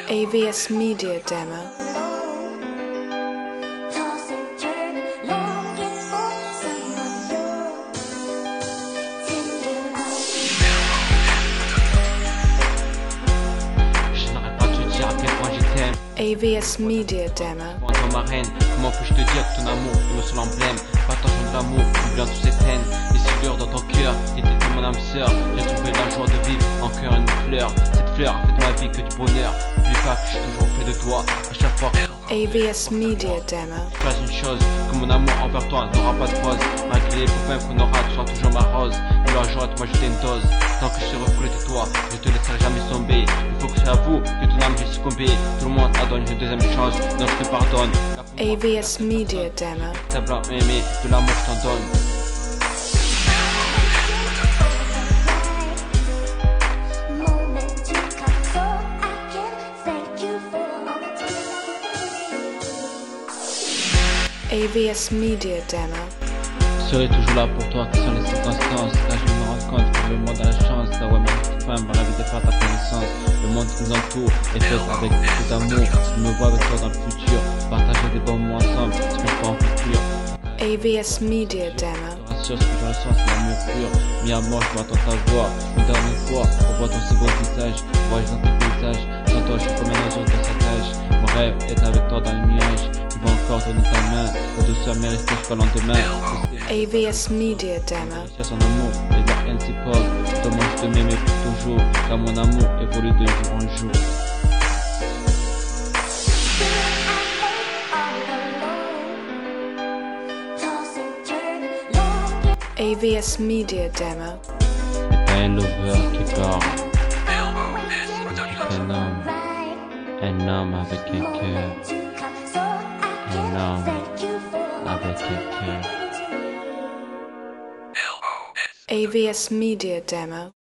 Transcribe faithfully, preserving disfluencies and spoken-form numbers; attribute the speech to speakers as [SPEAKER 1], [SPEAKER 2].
[SPEAKER 1] A V S Media Demo.
[SPEAKER 2] Je n'arrête pas de te dire à quel point je t'aime.
[SPEAKER 1] A V S Media Demo.
[SPEAKER 2] Dans ma reine, comment peux-je te dire que ton amour est mon seul emblème? Partageons de l'amour, oubliant toutes ces peines. Les sueurs dans ton cœur, t'étais mon âme sœur. J'ai trouvé la joie de vivre, en cœur une fleur. Cette fleur a fait de ma vie que du bonheur. N'oublie pas que je suis toujours près de toi. À chaque fois que
[SPEAKER 1] A V S Media Demo.
[SPEAKER 2] je fasse une chose, que mon amour envers toi n'aura pas de pause. Malgré les problèmes qu'on aura, tu seras toujours ma rose. De la joie, tu m'as jeté une dose. Tant que je serai refoulé de toi, je te laisserai jamais tomber. Il faut que tu avoues que ton âme j'ai succombé. Tout le monde a donné une deuxième chance, donc je te pardonne.
[SPEAKER 1] A V S Media Demo.
[SPEAKER 2] T'as blanc aimé, de l'amour je t'en donne.
[SPEAKER 1] A V S Media Demo.
[SPEAKER 2] Je serai toujours là pour toi, que sont les circonstances. Car je me rends compte que le monde a la chance d'avoir ma petite femme, ravi de faire ta connaissance. Le monde qui nous entoure est fait avec beaucoup d'amour. Je me vois avec toi dans le futur, partager des bons moments ensemble, ce que je peux en futur.
[SPEAKER 1] A V S Media Demo.
[SPEAKER 2] Je te rassure, ce que je ressens, c'est l'amour pur. Mis à mort, je m'entends ta voix. Une dernière fois, on voit ton si beau visage. Voyage dans tes paysages. Sans toi, je suis comme un oiseau dans sa cage. Mon rêve est avec toi dans le nuage. Tu vas encore donner ta main. La douceur m'est restée jusqu'au lendemain.
[SPEAKER 1] A V S Media Demo.
[SPEAKER 2] C'est son amour et la haine c'est pas. Toi, moi, je te m'aimais pour toujours. Car mon amour évolue de jour en jour.
[SPEAKER 1] A V S Media Demo.
[SPEAKER 2] C'est pas un lover qui parle. C'est un homme. Un homme avec un cœur. Un homme avec un cœur.
[SPEAKER 1] A V S Media Demo.